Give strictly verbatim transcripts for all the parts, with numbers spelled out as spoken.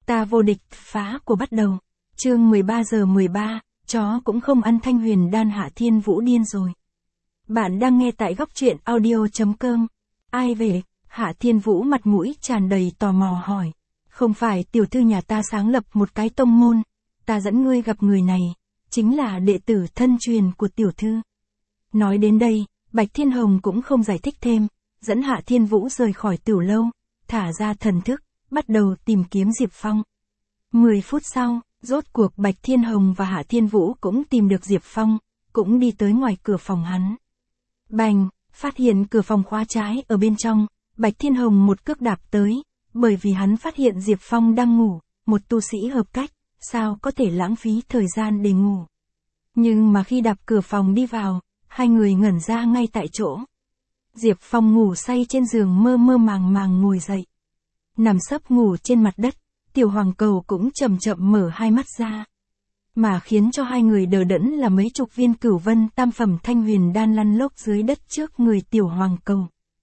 Ta vô địch, phá của bắt đầu. Chương mười ba giờ mười ba, chó cũng không ăn thanh huyền đan. Hạ Thiên Vũ điên rồi. Bạn đang nghe tại góc truyện audio.com. Ai về? Hạ Thiên Vũ mặt mũi tràn đầy tò mò hỏi. Không phải tiểu thư nhà ta sáng lập một cái tông môn, ta dẫn ngươi gặp người này, chính là đệ tử thân truyền của tiểu thư. Nói đến đây, Bạch Thiên Hồng cũng không giải thích thêm, dẫn Hạ Thiên Vũ rời khỏi tiểu lâu, thả ra thần thức, bắt đầu tìm kiếm Diệp Phong. Mười phút sau, rốt cuộc Bạch Thiên Hồng và Hạ Thiên Vũ cũng tìm được Diệp Phong, cũng đi tới ngoài cửa phòng hắn. Bành, phát hiện cửa phòng khóa trái ở bên trong, Bạch Thiên Hồng một cước đạp tới, bởi vì hắn phát hiện Diệp Phong đang ngủ, một tu sĩ hợp cách, sao có thể lãng phí thời gian để ngủ. Nhưng mà khi đạp cửa phòng đi vào, hai người ngẩn ra ngay tại chỗ. Diệp Phong ngủ say trên giường mơ mơ màng màng ngồi dậy. Nằm sấp ngủ trên mặt đất, Tiểu Hoàng Cầu cũng chậm chậm mở hai mắt ra. Mà khiến cho hai người đờ đẫn là mấy chục viên cửu vân tam phẩm thanh huyền đan lăn lóc dưới đất trước người Tiểu Hoàng Cầu.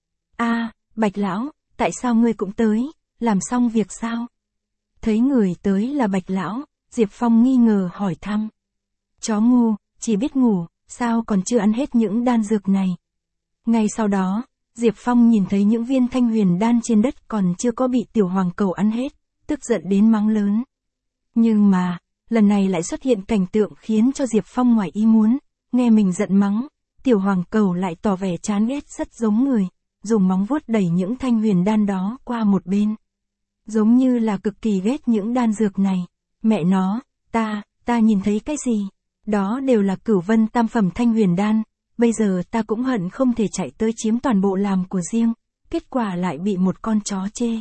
A, Bạch Lão, tại sao ngươi cũng tới, làm xong việc sao? Thấy người tới là Bạch Lão, Diệp Phong nghi ngờ hỏi thăm. Chó ngu, chỉ biết ngủ, sao còn chưa ăn hết những đan dược này? Ngay sau đó, Diệp Phong nhìn thấy những viên thanh huyền đan trên đất còn chưa có bị Tiểu Hoàng Cầu ăn hết, tức giận đến mắng lớn. Nhưng mà, lần này lại xuất hiện cảnh tượng khiến cho Diệp Phong ngoài ý muốn, nghe mình giận mắng, Tiểu Hoàng Cầu lại tỏ vẻ chán ghét rất giống người, dùng móng vuốt đẩy những thanh huyền đan đó qua một bên. Giống như là cực kỳ ghét những đan dược này. Mẹ nó, ta, ta nhìn thấy cái gì? Đó đều là cửu vân tam phẩm thanh huyền đan, bây giờ ta cũng hận không thể chạy tới chiếm toàn bộ làm của riêng, kết quả lại bị một con chó chê.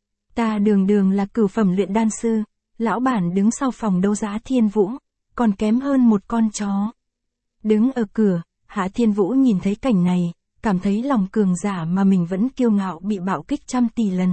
Ta đường đường là cửu phẩm luyện đan sư, lão bản đứng sau phòng đấu giá Thiên Vũ, còn kém hơn một con chó. Đứng ở cửa, Hạ Thiên Vũ nhìn thấy cảnh này, cảm thấy lòng cường giả mà mình vẫn kiêu ngạo bị bạo kích trăm tỷ lần.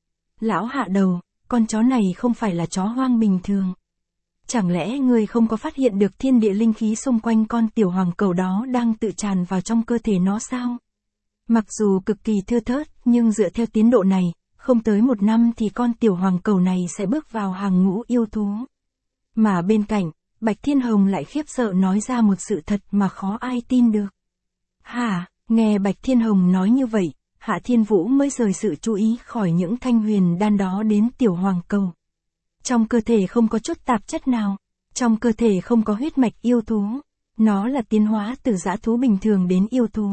Lão Hạ đầu, con chó này không phải là chó hoang bình thường. Chẳng lẽ ngươi không có phát hiện được thiên địa linh khí xung quanh con Tiểu Hoàng Cầu đó đang tự tràn vào trong cơ thể nó sao? Mặc dù cực kỳ thưa thớt, nhưng dựa theo tiến độ này, không tới một năm thì con Tiểu Hoàng Cầu này sẽ bước vào hàng ngũ yêu thú. Mà bên cạnh, Bạch Thiên Hồng lại khiếp sợ nói ra một sự thật mà khó ai tin được. Hả, nghe Bạch Thiên Hồng nói như vậy, Hạ Thiên Vũ mới rời sự chú ý khỏi những thanh huyền đan đó đến Tiểu Hoàng Cầu. Trong cơ thể không có chút tạp chất nào, trong cơ thể không có huyết mạch yêu thú, nó là tiến hóa từ dã thú bình thường đến yêu thú.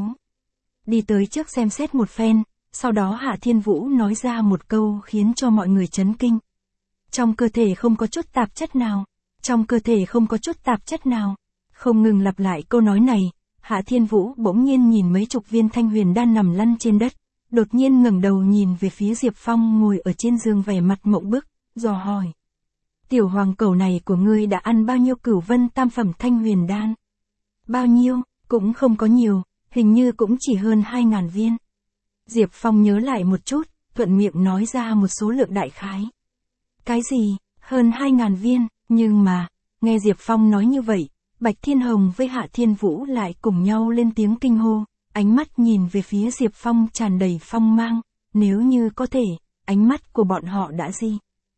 Đi tới trước xem xét một phen, sau đó Hạ Thiên Vũ nói ra một câu khiến cho mọi người chấn kinh. Trong cơ thể không có chút tạp chất nào, trong cơ thể không có chút tạp chất nào. Không ngừng lặp lại câu nói này, Hạ Thiên Vũ bỗng nhiên nhìn mấy chục viên thanh huyền đan nằm lăn trên đất, đột nhiên ngẩng đầu nhìn về phía Diệp Phong ngồi ở trên giường vẻ mặt mộng bức, dò hỏi. Tiểu Hoàng Cầu này của ngươi đã ăn bao nhiêu cửu vân tam phẩm thanh huyền đan? Bao nhiêu, cũng không có nhiều, hình như cũng chỉ hơn hai ngàn viên. Diệp Phong nhớ lại một chút, thuận miệng nói ra một số lượng đại khái. Cái gì, hơn hai ngàn viên, nhưng mà, nghe Diệp Phong nói như vậy, Bạch Thiên Hồng với Hạ Thiên Vũ lại cùng nhau lên tiếng kinh hô, ánh mắt nhìn về phía Diệp Phong tràn đầy phong mang, nếu như có thể, ánh mắt của bọn họ đã gì?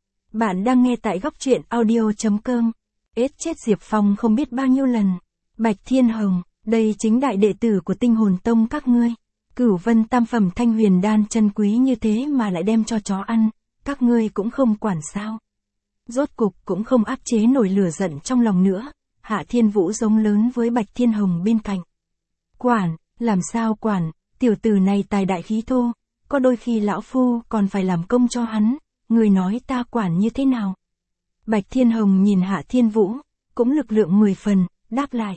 Bạn đang nghe tại góc truyện audio.com. Ết chết Diệp Phong không biết bao nhiêu lần. Bạch Thiên Hồng, đây chính đại đệ tử của Tinh Hồn Tông các ngươi. Cửu vân tam phẩm thanh huyền đan chân quý như thế mà lại đem cho chó ăn, các ngươi cũng không quản sao. Rốt cục cũng không áp chế nổi lửa giận trong lòng nữa, Hạ Thiên Vũ giống lớn với Bạch Thiên Hồng bên cạnh. Quản, làm sao quản, tiểu tử này tài đại khí thô, có đôi khi lão phu còn phải làm công cho hắn, người nói ta quản như thế nào? Bạch Thiên Hồng nhìn Hạ Thiên Vũ, cũng lực lượng mười phần, đáp lại.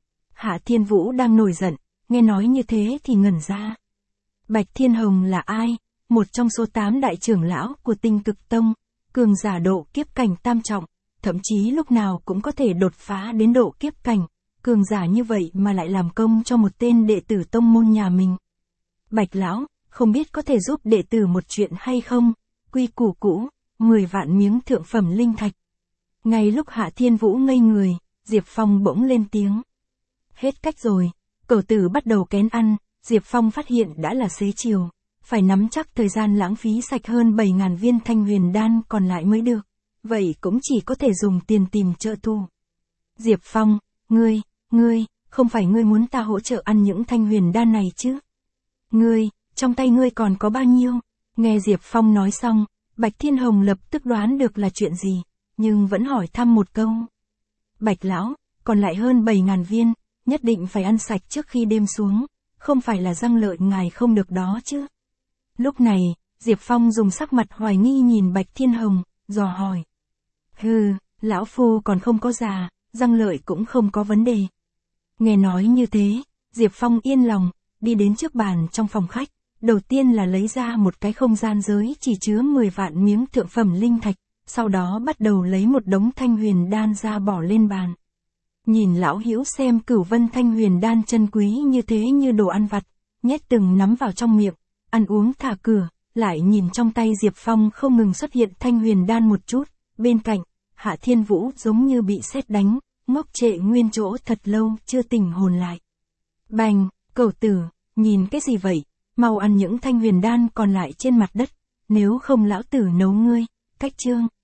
Hạ Thiên Vũ đang nổi giận, nghe nói như thế thì ngẩn ra. Bạch Thiên Hồng là ai? Một trong số tám đại trưởng lão của Tinh Cực Tông, cường giả độ kiếp cảnh tam trọng, thậm chí lúc nào cũng có thể đột phá đến độ kiếp cảnh, cường giả như vậy mà lại làm công cho một tên đệ tử tông môn nhà mình. Bạch Lão, không biết có thể giúp đệ tử một chuyện hay không? Quy củ cũ, mười vạn miếng thượng phẩm linh thạch. Ngay lúc Hạ Thiên Vũ ngây người, Diệp Phong bỗng lên tiếng. Hết cách rồi, cẩu tử bắt đầu kén ăn, Diệp Phong phát hiện đã là xế chiều, phải nắm chắc thời gian lãng phí sạch hơn bảy ngàn viên thanh huyền đan còn lại mới được. vậy cũng chỉ có thể dùng tiền tìm trợ thủ. Diệp Phong, ngươi, ngươi, không phải ngươi muốn ta hỗ trợ ăn những thanh huyền đan này chứ? Ngươi, trong tay ngươi còn có bao nhiêu? Nghe Diệp Phong nói xong, Bạch Thiên Hồng lập tức đoán được là chuyện gì, nhưng vẫn hỏi thăm một câu. Bạch lão, còn lại hơn bảy ngàn viên, nhất định phải ăn sạch trước khi đêm xuống, không phải là răng lợi ngài không được đó chứ? Lúc này, Diệp Phong dùng sắc mặt hoài nghi nhìn Bạch Thiên Hồng, dò hỏi. Hừ, lão phu còn không có già, răng lợi cũng không có vấn đề. Nghe nói như thế, Diệp Phong yên lòng, đi đến trước bàn trong phòng khách, đầu tiên là lấy ra một cái không gian giới chỉ chứa mười vạn miếng thượng phẩm linh thạch, sau đó bắt đầu lấy một đống thanh huyền đan ra bỏ lên bàn. Nhìn lão hữu xem cửu vân thanh huyền đan chân quý như thế như đồ ăn vặt, nhét từng nắm vào trong miệng, ăn uống thả cửa, lại nhìn trong tay Diệp Phong không ngừng xuất hiện thanh huyền đan một chút, bên cạnh, Hạ Thiên Vũ giống như bị sét đánh, ngốc trệ nguyên chỗ thật lâu chưa tỉnh hồn lại. Bành, cẩu tử, nhìn cái gì vậy, mau ăn những thanh huyền đan còn lại trên mặt đất, nếu không lão tử nấu ngươi, cách chương.